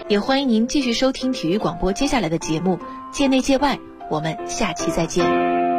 也欢迎您继续收听体育广播接下来的节目，界内界外，我们下期再见。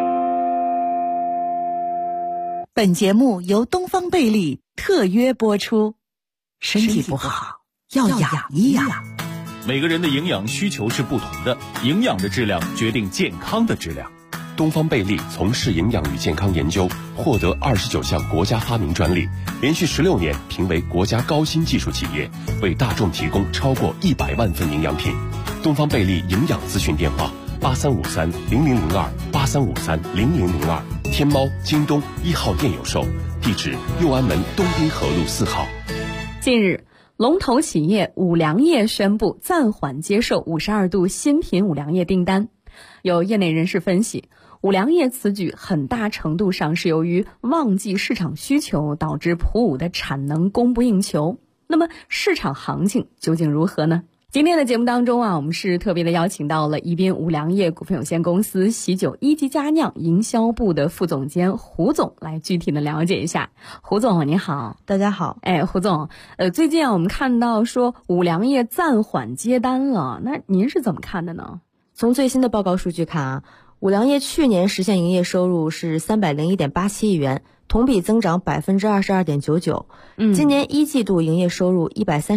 本节目由东方贝利特约播出。身体不好要养一养。 每个人的营养需求是不同的，营养的质量决定健康的质量。 东方贝利从事营养与健康研究，获得29项国家发明专利，连续16年评为国家高新技术企业，为大众提供超过100万份营养品。东方贝利营养咨询电话83530002，83530002，天猫、京东1号店有售，地址右安门东滨河路4号。 近日，龙头企业五粮液宣布暂缓接受52度新品五粮液订单。有业内人士分析，五粮液此举很大程度上是由于旺季市场需求导致普五的产能供不应求。那么市场行情究竟如何呢？今天的节目当中我们是特别的邀请到了宜宾五粮液股份有限公司喜酒一级佳酿营销部的副总监胡总来具体的了解一下。胡总您好。 大家好。 胡总，最近我们看到说五粮液暂缓接单了，那您是怎么看的呢？ 从最新的报告数据看五粮液去年实现营业收入是301.87亿元，同比增长22.99%。今年一季度营业收入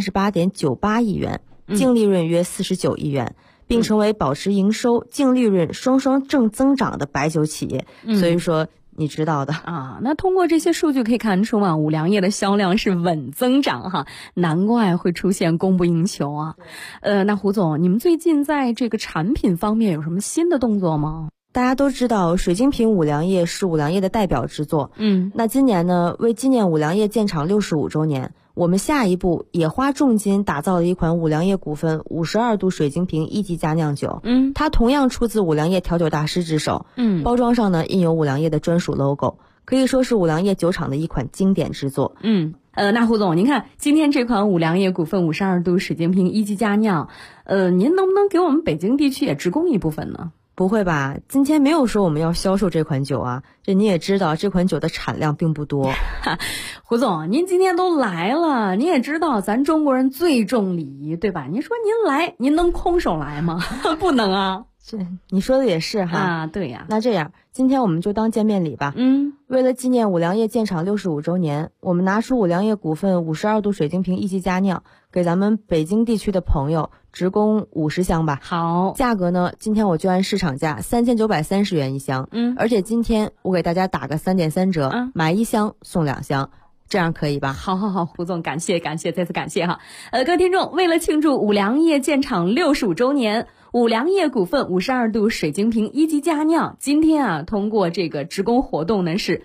138.98亿元，净利润约49亿元，并成为保持营收、净利润双双正增长的白酒企业。所以说你知道的那通过这些数据可以看出五粮液的销量是稳增长难怪会出现供不应求那胡总，你们最近在这个产品方面有什么新的动作吗？ 大家都知道水晶瓶五粮液是五粮液的代表之作。那今年呢，为纪念五粮液建厂65周年，我们下一步也花重金打造了一款五粮液股份52度水晶瓶一级佳酿酒。它同样出自五粮液调酒大师之手。包装上呢印有五粮液的专属 logo， 可以说是五粮液酒厂的一款经典之作。 那胡总，您看今天这款五粮液股份52度水晶瓶一级佳酿，您能不能给我们北京地区也直供一部分呢？ 不会吧，今天没有说我们要销售这款酒这你也知道这款酒的产量并不多。 胡总，您今天都来了，您也知道咱中国人最重礼仪，对吧？您说您来，您能空手来吗？不能你说的也是对呀。 那这样今天我们就当见面礼吧。为了纪念五粮液建厂65周年，我们拿出五粮液股份52度水晶瓶一级佳酿，给咱们北京地区的朋友直供50箱吧。 好， 价格呢，今天我就按市场价3930元一箱。而且今天我给大家打个3.3折，买1箱送2箱。这样可以吧？ 好，胡总，感谢，再次感谢各位听众，为了庆祝五粮液建厂65周年，五粮液股份52度水晶瓶一级佳酿今天通过这个直供活动呢是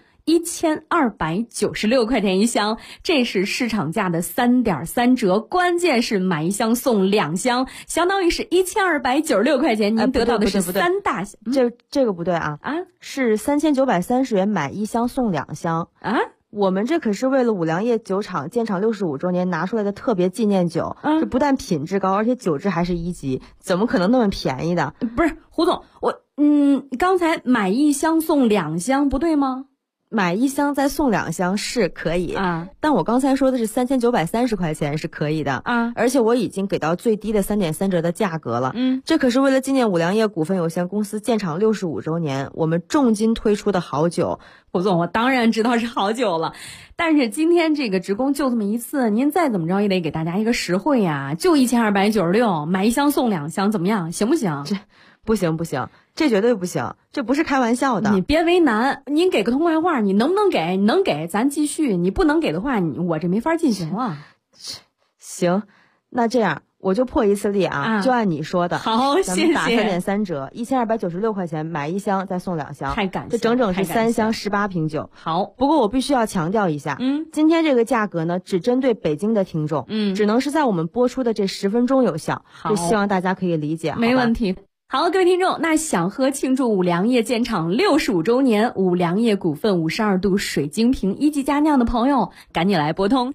1296块钱一箱，这是市场价的3.3折，关键是买1箱送2箱，相当于是1296块钱，您得到的是3大箱。 这个不对是3930元买1箱送2箱我们这可是为了五粮液酒厂建厂65周年拿出来的特别纪念酒，这不但品质高，而且酒质还是1级，怎么可能那么便宜的？ 不是，胡总，刚才买1箱送2箱不对吗？ 买1箱再送2箱是可以但我刚才说的是3930块钱是可以的而且我已经给到最低的3.3折的价格了。这可是为了纪念五粮液股份有限公司建厂65周年，我们重金推出的好酒。 胡总，我当然知道是好酒了，但是今天这个直供就这么一次，您再怎么着也得给大家一个实惠就1296，买1箱送2箱，怎么样？行不行？ 不行，这绝对不行，这不是开玩笑的。 你别为难，您给个痛快话，你能不能给？你能给咱继续，你不能给的话，我这没法进行了。 行，那这样我就破一次例就按你说的。 好，谢谢。 咱们打3.3折，1296块钱买1箱再送2箱， 太感谢， 这整整是3箱18瓶酒。 好， 不过我必须要强调一下，今天这个价格呢，只针对北京的听众，只能是在我们播出的这10分钟有效，就希望大家可以理解。 没问题。 好，各位听众，那想喝庆祝五粮液建厂65周年五粮液股份52度水晶瓶一级佳酿的朋友，赶紧来拨通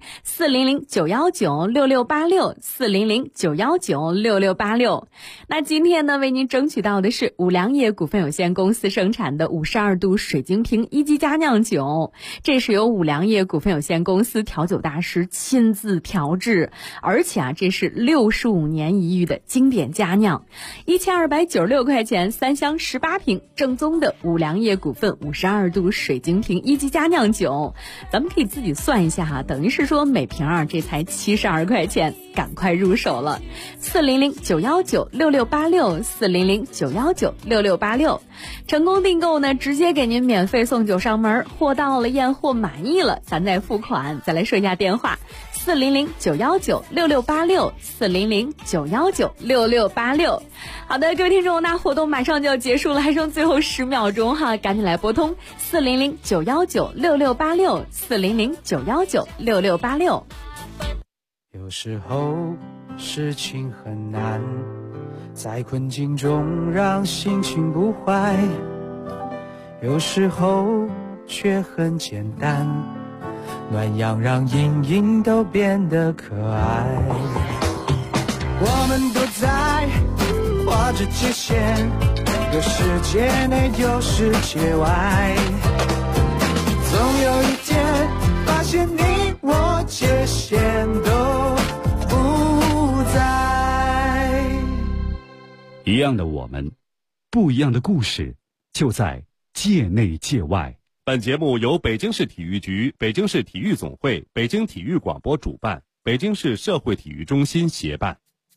400-919-6686，400-919-6686。那今天呢，为您争取到的是五粮液股份有限公司生产的52度水晶瓶一级佳酿酒，这是由五粮液股份有限公司调酒大师亲自调制，而且这是65年一遇的经典佳酿，1296块钱3箱18瓶，正宗的五粮液股份52度水晶瓶一级佳酿酒，咱们可以自己算一下哈，等于是说每瓶这才72块钱，赶快入手了。400-919-6686，400-919-6686，成功订购呢，直接给您免费送酒上门，货到了验货满意了，咱再付款。再来说一下电话：400-919-6686，400-919-6686。好的，各位听众，那活动马上就要结束了，还剩最后10秒钟哈，赶紧来拨通400-919-6686，400-919-6686。 有时候事情很难，在困境中让心情不坏，有时候却很简单，暖阳让阴影都变得可爱。我们都在画着界限，有世界内有世界外，总有一天发现你我界限都不在。 一样的我们，不一样的故事，就在界内界外。 本节目由北京市体育局、北京市体育总会、北京体育广播主办，北京市社会体育中心协办。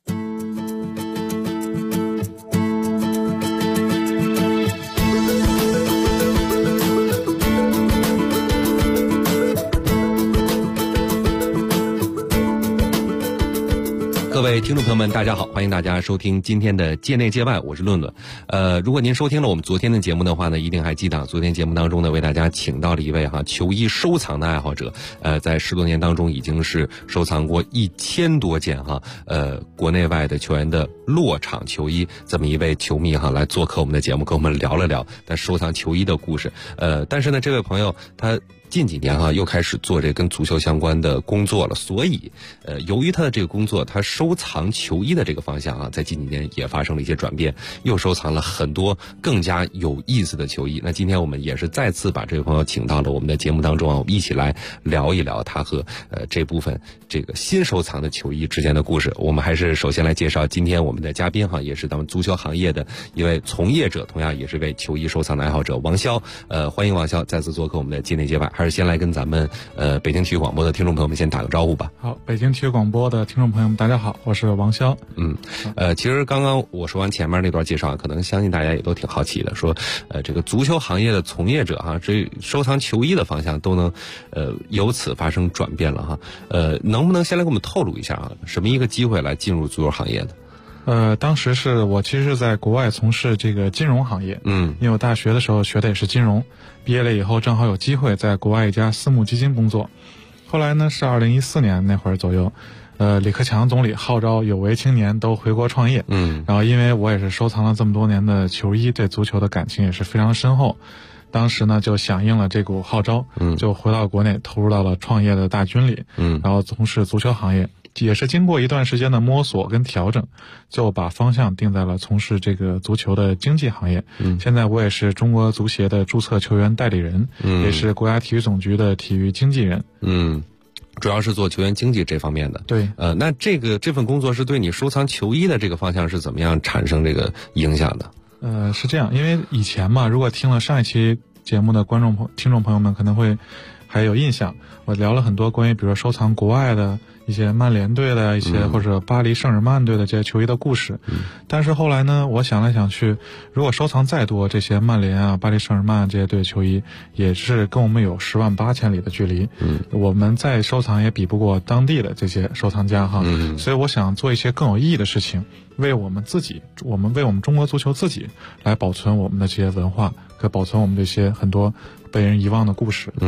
各位听众朋友们，大家好，欢迎大家收听今天的界内界外，我是论论。如果您收听了我们昨天的节目的话呢，一定还记得昨天节目当中呢，为大家请到了一位球衣收藏的爱好者，在10多年当中已经是收藏过1000多件国内外的球员的落场球衣，这么一位球迷来做客我们的节目，跟我们聊了聊他收藏球衣的故事。但是呢，这位朋友他近几年又开始做这跟足球相关的工作了，所以由于他的这个工作，他收藏球衣的这个方向在近几年也发生了一些转变，又收藏了很多更加有意思的球衣。那今天我们也是再次把这位朋友请到了我们的节目当中我们一起来聊一聊他和这部分这个新收藏的球衣之间的故事。我们还是首先来介绍今天我们的嘉宾也是咱们足球行业的一位从业者，同样也是位球衣收藏的爱好者王潇。欢迎王潇再次做客我们的界内界外。还是先来跟咱们北京体育广播的听众朋友们先打个招呼吧。 好，北京体育广播的听众朋友们大家好，我是王潇。 其实刚刚我说完前面那段介绍，可能相信大家也都挺好奇的，说这个足球行业的从业者这收藏球衣的方向都能由此发生转变了能不能先来给我们透露一下什么一个机会来进入足球行业的？ 当时是我其实是在国外从事这个金融行业，因为我大学的时候学的也是金融，毕业了以后正好有机会在国外一家私募基金工作。后来呢是2014年那会儿左右，李克强总理号召有为青年都回国创业，然后因为我也是收藏了这么多年的球衣，对足球的感情也是非常深厚，当时呢就响应了这股号召，就回到国内投入到了创业的大军里，然后从事足球行业。也是经过一段时间的摸索跟调整，就把方向定在了从事这个足球的经纪行业。现在我也是中国足协的注册球员代理人，也是国家体育总局的体育经纪人。 主要是做球员经济这方面的。 对， 那这份工作是对你收藏球衣的这个方向是怎么样产生这个影响的？ 是这样，因为以前嘛，如果听了上一期节目的听众朋友们可能会还有印象，我聊了很多关于比如说收藏国外的一些曼联队的一些或者巴黎圣日耳曼队的这些球衣的故事。但是后来呢，我想来想去，如果收藏再多这些曼联巴黎圣日耳曼这些队球衣，也是跟我们有10万8千里的距离，我们再收藏也比不过当地的这些收藏家所以我想做一些更有意义的事情，为我们中国足球自己来保存我们的这些文化和保存我们这些很多被人遗忘的故事。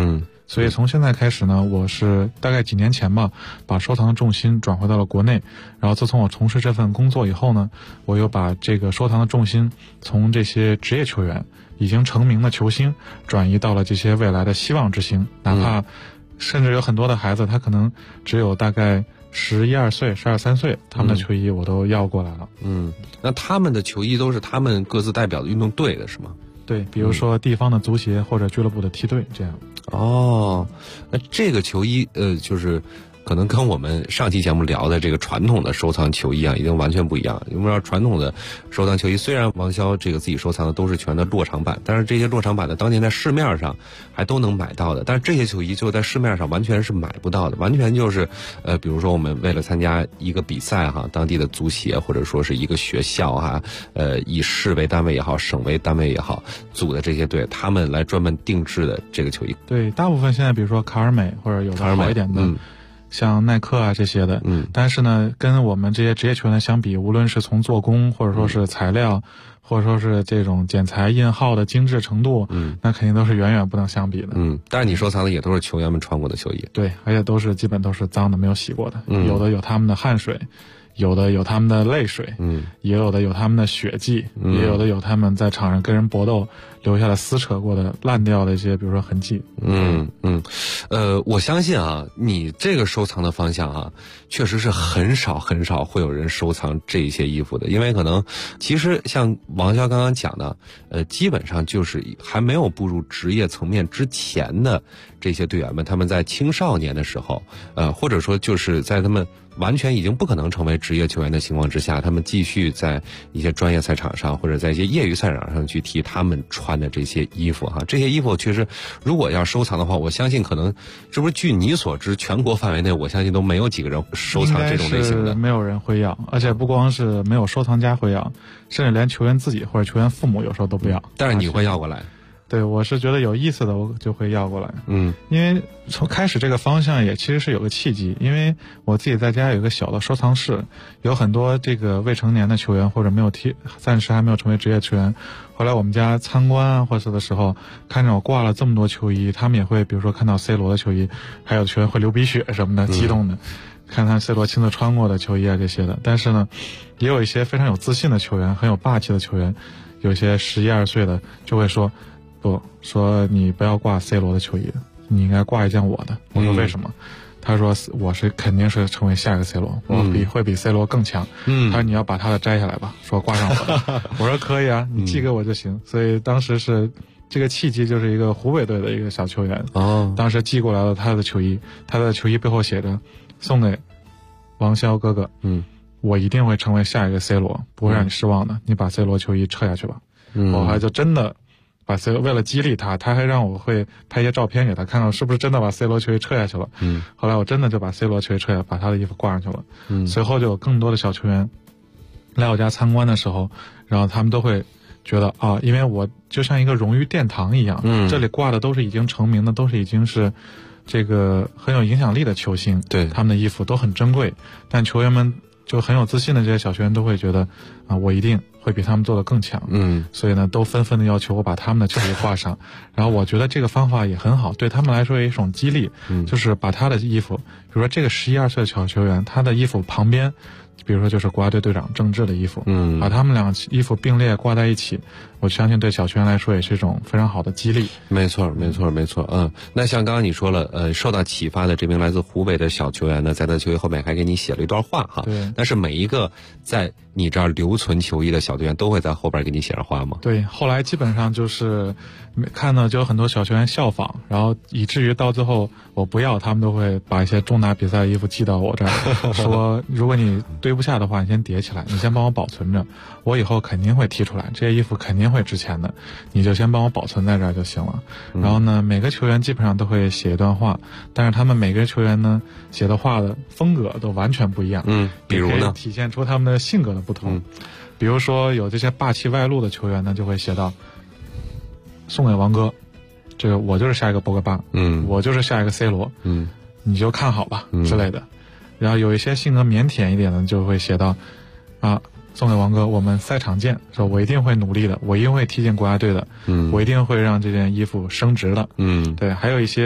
所以从现在开始呢，我是大概几年前吧，把收藏的重心转回到了国内。然后自从我从事这份工作以后呢，我又把这个收藏的重心从这些职业球员、已经成名的球星转移到了这些未来的希望之星。哪怕甚至有很多的孩子，他可能只有大概11、12岁、12、13岁，他们的球衣我都要过来了。 那他们的球衣都是他们各自代表的运动队的是吗？ 对，比如说地方的足协或者俱乐部的梯队这样。 那这个球衣就是可能跟我们上期节目聊的这个传统的收藏球衣啊，已经完全不一样。因为传统的收藏球衣，虽然王潇这个自己收藏的都是全的落场版，但是这些落场版的当年在市面上还都能买到的，但是这些球衣就在市面上完全是买不到的，完全就是比如说我们为了参加一个比赛哈，当地的足协或者说是一个学校哈，以市为单位也好，省为单位也好，组的这些队，他们来专门定制的这个球衣。 对，大部分现在比如说卡尔美或者有的好一点的。像耐克啊这些的，但是呢，跟我们这些职业球员相比，无论是从做工，或者说是材料，或者说是这种剪裁印号的精致程度，那肯定都是远远不能相比的。 但是你收藏的也都是球员们穿过的球衣， 对，而且都是基本都是脏的，没有洗过的，有的有他们的汗水。有的有他们的泪水，也有的有他们的血迹，也有的有他们在场上跟人搏斗留下了撕扯过的烂掉的一些，比如说痕迹。 我相信啊，你这个收藏的方向啊，确实是很少会有人收藏这些衣服的，因为可能其实像王潇刚刚讲的，基本上就是还没有步入职业层面之前的这些队员们，他们在青少年的时候，或者说就是在他们完全已经不可能成为职业球员的情况之下，他们继续在一些专业赛场上或者在一些业余赛场上去踢他们穿的这些衣服哈。这些衣服确实如果要收藏的话，我相信可能是不是据你所知全国范围内我相信都没有几个人收藏这种类型的。 没有人会要，而且不光是没有收藏家会要，甚至连球员自己或者球员父母有时候都不要。 但是你会要过来？ 对，我是觉得有意思的我就会要过来。因为从开始这个方向也其实是有个契机，因为我自己在家有一个小的收藏室，有很多这个未成年的球员或者没有暂时还没有成为职业球员，后来我们家参观啊或者的时候，看着我挂了这么多球衣，他们也会比如说看到 C 罗的球衣，还有球员会流鼻血什么的，激动的看他 C 罗亲自穿过的球衣啊这些的。但是呢，也有一些非常有自信的球员，很有霸气的球员，有些11、12岁的就会说说你不要挂 C 罗的球衣，你应该挂一件我的。我说为什么？他说我是肯定是成为下一个 C 罗，我会比 C 罗更强。他说你要把他的摘下来吧，说挂上我的。我说可以啊，你寄给我就行。所以当时是这个契机，就是一个湖北队的一个小球员，当时寄过来了他的球衣，他的球衣背后写着送给王潇哥哥，我一定会成为下一个 C 罗，不会让你失望的，你把 C 罗球衣撤下去吧。我还就真的把 C 罗，为了激励他，他还让我会拍一些照片给他看看是不是真的把 C 罗球衣撤下去了。后来我真的就把 C 罗球衣撤下，把他的衣服挂上去了。随后就有更多的小球员来我家参观的时候，然后他们都会觉得啊，因为我就像一个荣誉殿堂一样，这里挂的都是已经成名的，都是已经是这个很有影响力的球星， 对， 他们的衣服都很珍贵，但球员们就很有自信的这些小球员都会觉得啊，我一定会比他们做得更强。所以呢，都纷纷的要求我把他们的球衣挂上。然后我觉得这个方法也很好，对他们来说有一种激励，就是把他的衣服，比如说这个11、12岁的小球员，他的衣服旁边，比如说就是国家队队长郑智的衣服，把他们两个衣服并列挂在一起，我相信对小球员来说也是一种非常好的激励。 没错。那像刚刚你说了，受到启发的这名来自湖北的小球员呢，在他球衣后面还给你写了一段话哈。 对。 但是每一个在你这儿留存球衣的小球员都会在后边给你写上话吗？ 对，后来基本上就是看到就有很多小球员效仿，然后以至于到最后我不要，他们都会把一些重大比赛的衣服寄到我这儿，说如果你堆不下的话，你先叠起来，你先帮我保存着，我以后肯定会踢出来，这些衣服肯定会值钱的，你就先帮我保存在这儿就行了。然后呢，每个球员基本上都会写一段话，但是他们每个球员呢写的话的风格都完全不一样。 比如呢， 体现出他们的性格的不同。比如说有这些霸气外露的球员呢，就会写到送给王哥，这个我就是下一个博格巴，我就是下一个 C 罗，你就看好吧之类的。然后有一些性格腼腆一点的就会写到啊，送给王哥，我们赛场见，说我一定会努力的，我一定会踢进国家队的，我一定会让这件衣服升值的。对，还有一些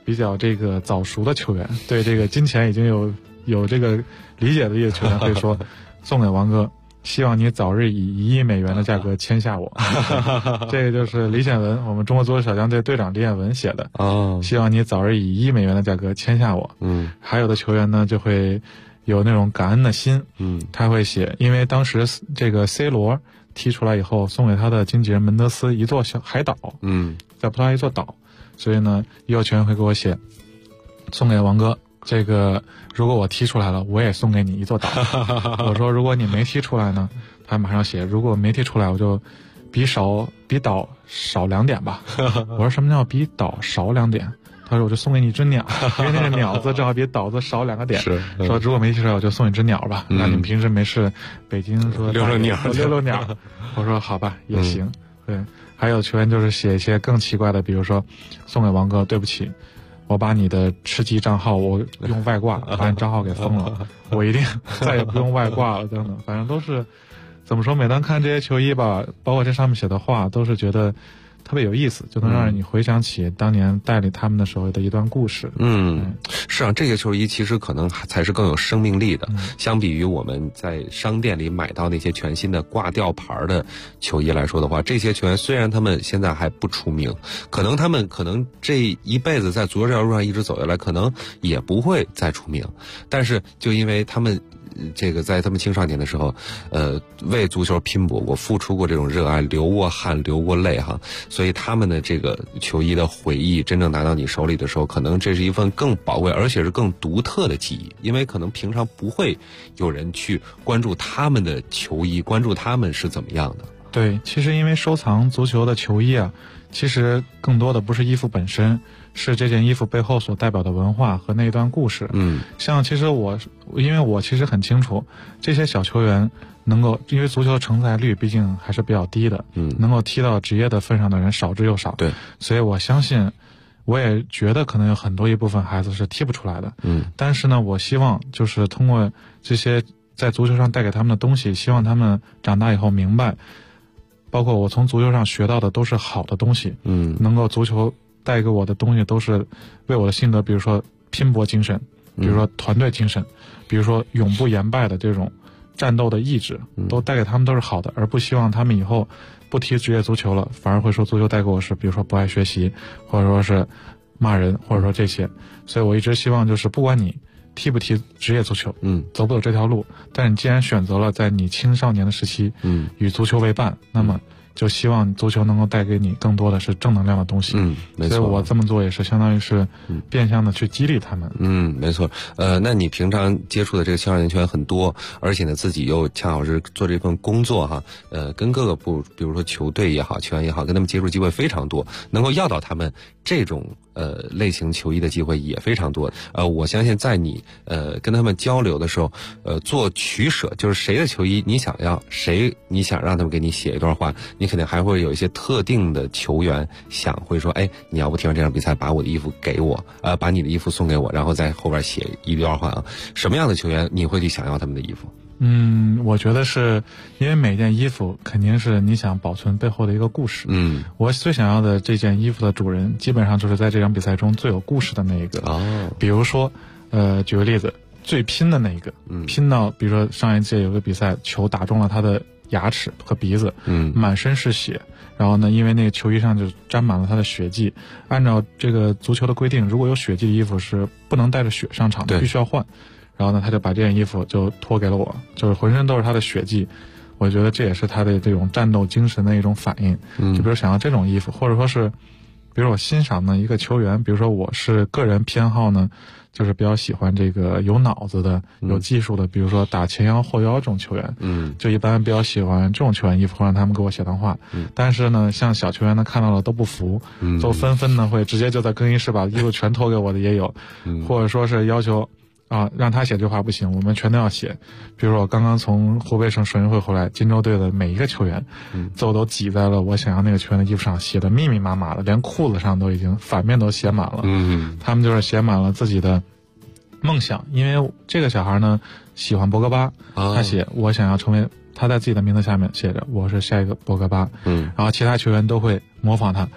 比较这个早熟的球员，对这个金钱已经有这个理解的一个球员会说，送给王哥，希望你早日以1亿美元的价格签下我。这个就是李显文，我们中国足球小将队队长李显文写的。希望你早日以1亿美元的价格签下我。还有的球员呢就会有那种感恩的心。他会写，因为当时这个 C 罗踢出来以后，送给他的经纪人门德斯一座小海岛。在葡萄牙一座岛，所以呢，也有球员会给我写，送给王哥。这个如果我踢出来了，我也送给你一座岛。我说如果你没踢出来呢，他马上写，如果没踢出来，我就比岛少2点吧。我说什么叫比岛少2点？他说我就送给你一只鸟，因为那个鸟字正好比岛字少2个点。说如果没踢出来，我就送你只鸟吧。那你们平时没事，北京说溜溜鸟。 我说好吧，也行。对，还有球员就是写一些更奇怪的，比如说送给王哥，对不起。我把你的吃鸡账号我用外挂把你账号给封了，我一定再也不用外挂了等等，反正都是怎么说，每当看这些球衣吧，包括这上面写的话，都是觉得特别有意思，就能让你回想起当年带领他们的时候的一段故事。 是啊，这些球衣其实可能才是更有生命力的。相比于我们在商店里买到那些全新的挂吊牌的球衣来说的话，这些球员虽然他们现在还不出名，他们可能这一辈子在足球这条路上一直走下来，可能也不会再出名，但是就因为他们这个在他们青少年的时候，为足球拼搏过，付出过这种热爱，流过汗，流过泪哈，所以他们的这个球衣的回忆真正拿到你手里的时候，可能这是一份更宝贵而且是更独特的记忆，因为可能平常不会有人去关注他们的球衣，关注他们是怎么样的。 对，其实因为收藏足球的球衣啊，其实更多的不是衣服本身，是这件衣服背后所代表的文化和那一段故事。像其实因为我其实很清楚，这些小球员能够，因为足球的成才率毕竟还是比较低的，能够踢到职业的份上的人少之又少。 对， 所以我相信，我也觉得可能有很多一部分孩子是踢不出来的。但是呢，我希望就是通过这些在足球上带给他们的东西，希望他们长大以后明白，包括我从足球上学到的都是好的东西。能够足球带给我的东西都是为我的性格，比如说拼搏精神，比如说团队精神，比如说永不言败的这种战斗的意志，都带给他们都是好的，而不希望他们以后不踢职业足球了，反而会说足球带给我是比如说不爱学习，或者说是骂人，或者说这些。所以我一直希望就是不管你踢不踢职业足球，走不走这条路，但你既然选择了在你青少年的时期，与足球为伴，那么就希望足球能够带给你更多的是正能量的东西。 没错。 所以我这么做也是相当于是变相的去激励他们。 没错。那你平常接触的这个青少年球员很多，而且呢自己又恰好是做这份工作哈，跟各个部，比如说球队也好，球员也好，跟他们接触机会非常多，能够要到他们这种类型球衣的机会也非常多。我相信在你跟他们交流的时候，做取舍，就是谁的球衣你想要，谁你想让他们给你写一段话，你肯定还会有一些特定的球员会说，哎，你要不踢完这场比赛把我的衣服给我，把你的衣服送给我，然后在后边写一段话啊。什么样的球员你会去想要他们的衣服？ 我觉得是因为每件衣服肯定是你想保存背后的一个故事。我最想要的这件衣服的主人，基本上就是在这场比赛中最有故事的那一个。比如说，举个例子，最拼的那一个，拼到比如说上一届有个比赛，球打中了他的牙齿和鼻子，满身是血。然后呢，因为那个球衣上就沾满了他的血迹，按照这个足球的规定，如果有血迹的衣服是不能带着血上场的，必须要换。然后呢，他就把这件衣服就托给了我，就是浑身都是他的血迹。我觉得这也是他的这种战斗精神的一种反应。就比如想要这种衣服，或者说是，比如我欣赏的一个球员，比如说我是个人偏好呢，就是比较喜欢这个有脑子的、有技术的，比如说打前腰、后腰这种球员。就一般比较喜欢这种球员衣服，会让他们给我写段话。但是呢，像小球员呢看到了都不服，都纷纷呢会直接就在更衣室把衣服全投给我的也有，或者说是要求让他写这话不行，我们全都要写。比如说我刚刚从湖北省省运会回来，金州队的每一个球员，最后都挤在了我想要那个球员的衣服上，写的密密麻麻的，连裤子上都已经反面都写满了。他们就是写满了自己的梦想，因为这个小孩呢喜欢博格巴，他写我想要成为，他在自己的名字下面写着我是下一个博格巴。然后其他球员都会模仿他。比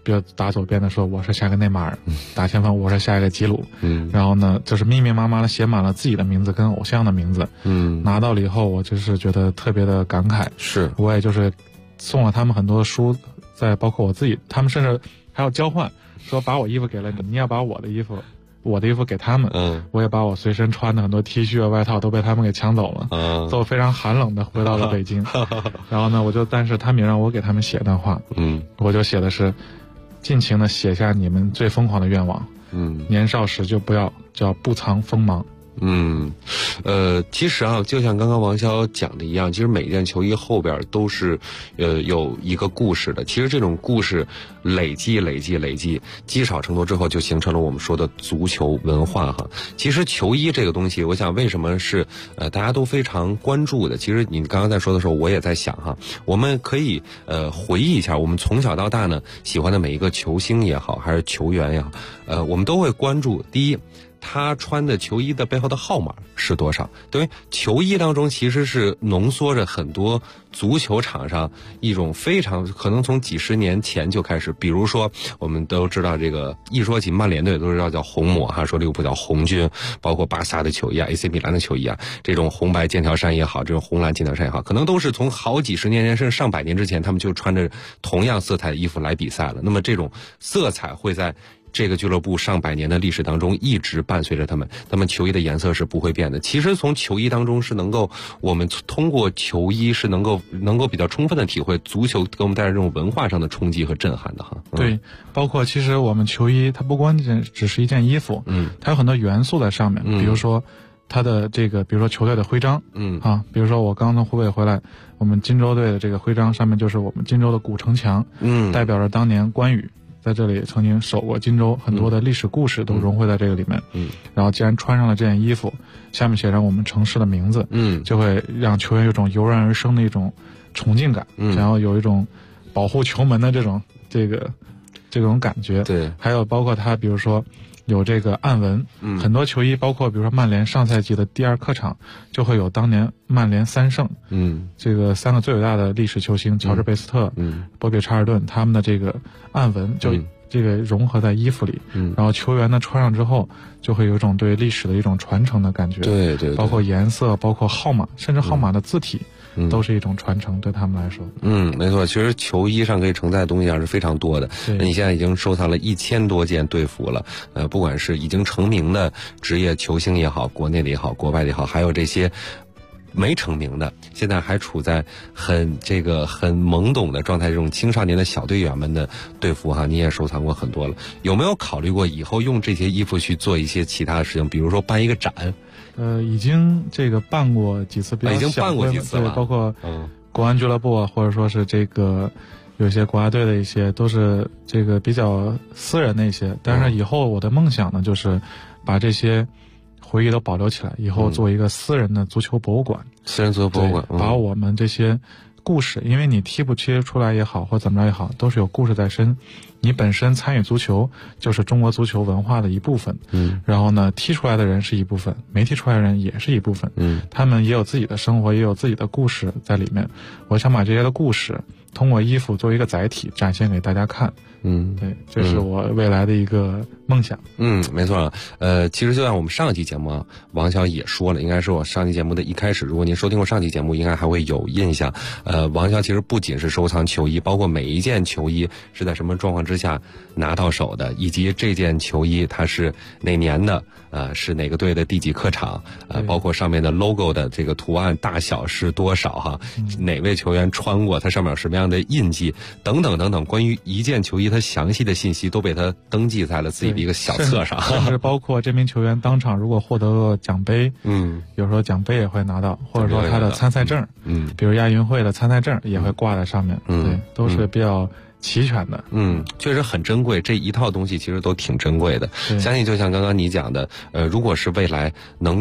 比如打左边的说我是下一个内马尔，打前锋我是下一个吉鲁，然后呢就是密密麻麻的写满了自己的名字跟偶像的名字，拿到了以后我就是觉得特别的感慨， 是我也就是送了他们很多书，再包括我自己，他们甚至还要交换，说把我衣服给了你，你要把我的衣服给他们，我也把我随身穿的很多 T 恤外套都被他们给抢走了，所以我非常寒冷的回到了北京，然后呢但是他们也让我给他们写段话，我就写的是尽情的写下你们最疯狂的愿望，年少时就不要叫不藏锋芒。 其实啊，就像刚刚王潇讲的一样，其实每件球衣后边都是有一个故事的。其实这种故事累积，积少成多之后，就形成了我们说的足球文化哈。其实球衣这个东西，我想为什么是大家都非常关注的？其实你刚刚在说的时候，我也在想哈，我们可以回忆一下，我们从小到大呢喜欢的每一个球星也好，还是球员也好，我们都会关注第一，他穿的球衣的背后的号码是多少？对于球衣当中其实是浓缩着很多足球场上一种非常可能从几十年前就开始，比如说我们都知道这个一说起曼联队都知道叫红魔哈，说利物浦叫红军，包括巴萨的球衣啊 AC 米兰的球衣啊，这种红白剑条衫也好，这种红蓝剑条衫也好，可能都是从好几十年前甚至上百年之前他们就穿着同样色彩的衣服来比赛了。那么这种色彩会在这个俱乐部上百年的历史当中一直伴随着他们球衣的颜色是不会变的。其实从球衣当中是能够，我们通过球衣是能够比较充分的体会足球给我们带来这种文化上的冲击和震撼的哈。 对，包括其实我们球衣它不光只是一件衣服，它有很多元素在上面，比如说它的这个，比如说球队的徽章，比如说我刚从湖北回来，我们荆州队的这个徽章上面就是我们荆州的古城墙，代表着当年关羽在这里曾经守过荆州，很多的历史故事都融汇在这个里面。然后既然穿上了这件衣服，下面写上我们城市的名字，就会让球员有种油然而生的一种崇敬感，然后有一种保护球门的这种感觉。 对， 还有包括他比如说有这个暗纹，很多球衣包括比如说曼联上赛季的第2客场就会有当年曼联3胜，这个3个最伟大的历史球星乔治贝斯特，波比查尔顿，他们的这个暗纹就这个融合在衣服里，然后球员呢穿上之后就会有一种对历史的一种传承的感觉。 对， 包括颜色，包括号码，甚至号码的字体都是一种传承，对他们来说。 没错，其实球衣上可以承载的东西是非常多的。那你现在已经收藏了1000多件队服了，不管是已经成名的职业球星也好，国内的也好，国外的也好，还有这些没成名的，现在还处在很懵懂的状态，这种青少年的小队员们的队服哈，你也收藏过很多了。有没有考虑过以后用这些衣服去做一些其他的事情，比如说办一个展？ 已经这个办过几次，比较已经办过几次了， 对，包括国安俱乐部或者说是这个有些国家队的一些，都是这个比较私人的一些。但是以后我的梦想呢，就是把这些回忆都保留起来，以后做一个私人的足球博物馆。 私人足球博物馆， 把我们这些故事，因为你踢不踢出来也好，或怎么着也好，都是有故事在身。你本身参与足球就是中国足球文化的一部分，然后呢，踢出来的人是一部分，没踢出来的人也是一部分，他们也有自己的生活，也有自己的故事在里面。我想把这些的故事通过衣服作为一个载体展现给大家看。对，这是我未来的一个梦想。 没错。其实就像我们上期节目啊，王潇也说了，应该是我上期节目的一开始，如果您收听过上期节目，应该还会有印象。王潇其实不仅是收藏球衣，包括每一件球衣是在什么状况之下拿到手的，以及这件球衣它是哪年的，是哪个队的第几客场，包括上面的 logo 的这个图案大小是多少哈，哪位球员穿过，它上面有什么样的印记等等等等，关于一件球衣它详细的信息都被他登记在了自己的一个小册上， 甚至包括这名球员当场如果获得了奖杯，有时候奖杯也会拿到，或者说他的参赛证，比如亚运会的参赛证也会挂在上面，对，都是比较齐全的。 确实很珍贵，这一套东西其实都挺珍贵的。相信就像刚刚你讲的，如果是未来能够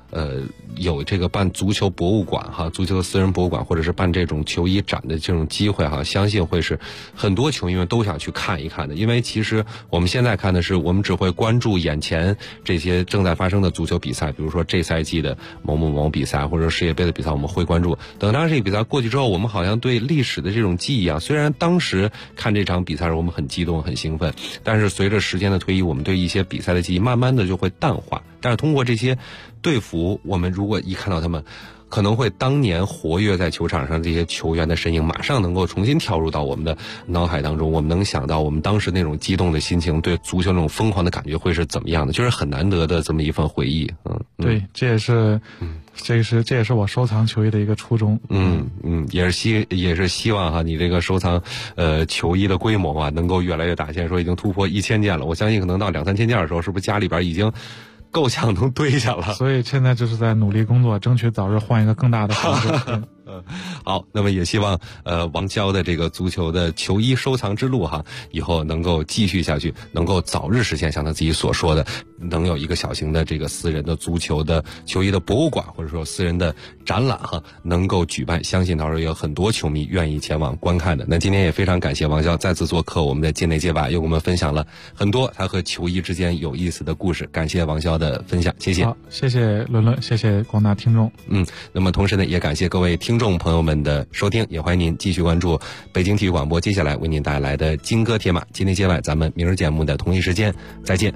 有这个办足球博物馆哈，足球私人博物馆，或者是办这种球衣展的这种机会哈，相信会是很多球迷们都想去看一看的。因为其实我们现在看的是，我们只会关注眼前这些正在发生的足球比赛，比如说这赛季的某某某比赛，或者世界杯的比赛，我们会关注。等当这个比赛过去之后，我们好像对历史的这种记忆啊，虽然当时看这场比赛时我们很激动很兴奋，但是随着时间的推移，我们对一些比赛的记忆慢慢的就会淡化。但是通过这些队服，我们如果一看到他们，可能会当年活跃在球场上这些球员的身影，马上能够重新跳入到我们的脑海当中，我们能想到我们当时那种激动的心情，对足球那种疯狂的感觉会是怎么样的，就是很难得的这么一份回忆。 对，这也是我收藏球衣的一个初衷。 也是希望哈，你这个收藏球衣的规模啊，能够越来越大。现在说已经突破1000件了，我相信可能到2-3千件的时候，是不是家里边已经够呛能堆下了？ 所以现在就是在努力工作，争取早日换一个更大的房子。 好，那么也希望王骁的这个足球的球衣收藏之路哈，以后能够继续下去，能够早日实现像他自己所说的，能有一个小型的这个私人的足球的球衣的博物馆，或者说私人的展览哈，能够举办，相信到时候有很多球迷愿意前往观看的。那今天也非常感谢王骁再次做客我们的界内界外，又给我们分享了很多他和球衣之间有意思的故事，感谢王骁的分享，谢谢。 好，谢谢伦伦，谢谢广大听众。 那么同时呢，也感谢各位听众朋友们的收听，也欢迎您继续关注北京体育广播接下来为您带来的金戈铁马。今天界外，咱们明日节目的同一时间再见。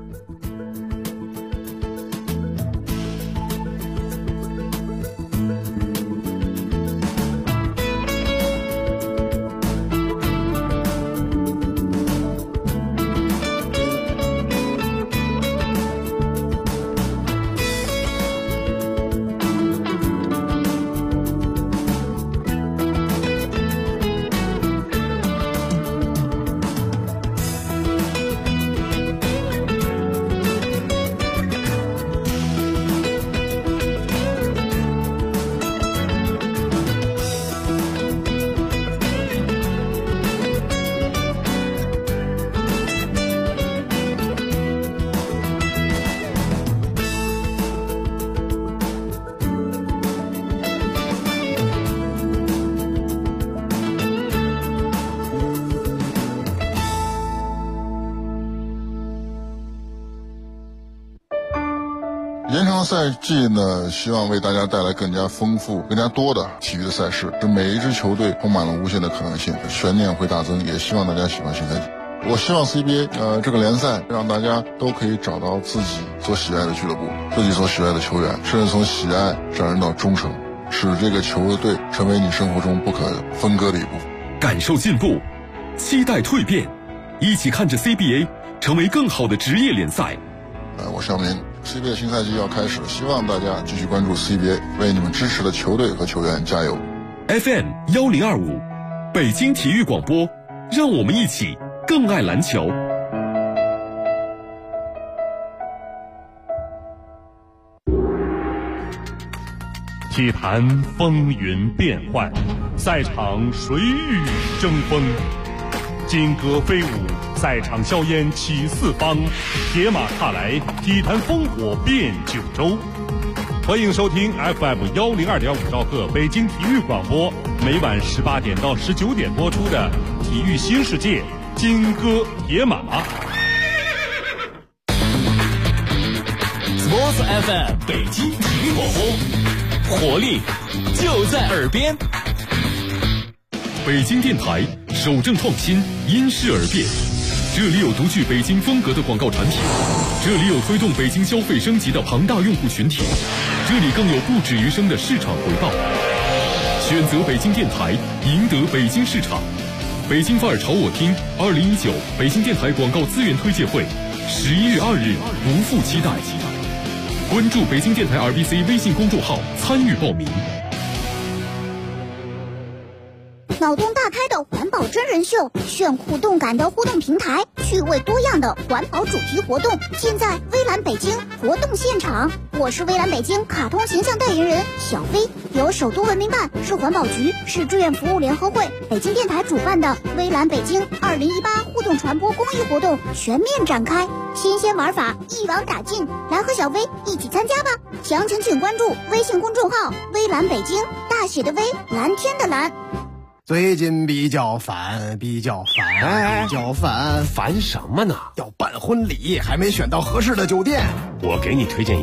延长赛季呢，希望为大家带来更加丰富、更加多的体育的赛事，使每一支球队充满了无限的可能性，悬念会大增。也希望大家喜欢新赛季。我希望 CBA 这个联赛让大家都可以找到自己所喜爱的俱乐部，自己所喜爱的球员，甚至从喜爱上升到忠诚，使这个球队成为你生活中不可分割的一部分。 感受进步，期待蜕变，一起看着 CBA 成为更好的职业联赛。 我肖明，CBA 新赛季要开始，希望大家继续关注 CBA， 为你们支持的球队和球员加油。 FM 1025，北京体育广播，让我们一起更爱篮球。体坛风云变幻，赛场水雨争锋，金戈飞舞，赛场硝烟起四方，铁马踏来，体坛烽火遍九州。欢迎收听 FM 102.5兆赫北京体育广播，每晚18点到19点播出的《体育新世界》金戈铁马。Sports FM 北京体育广播，活力就在耳边。北京电台守正创新，因势而变。这里有独具北京风格的广告产品，这里有推动北京消费升级的庞大用户群体，这里更有不止于生的市场回报。选择北京电台，赢得北京市场。北京范儿朝我听2019北京电台广告资源推介会11月2日不负期待。关注北京电台 RBC 微信公众号参与报名。 脑洞大开的环保真人秀，炫酷动感的互动平台，趣味多样的环保主题活动，尽在微蓝北京活动现场。我是微蓝北京卡通形象代言人小飞，由首都文明办、市环保局、市志愿服务联合会、北京电台主办的微蓝北京2018互动传播公益活动全面展开，新鲜玩法一网打尽，来和小飞一起参加吧！详情请关注微信公众号微蓝北京，大写的微，蓝天的蓝。 最近比较烦， 烦什么呢？ 要办婚礼，还没选到合适的酒店。 我给你推荐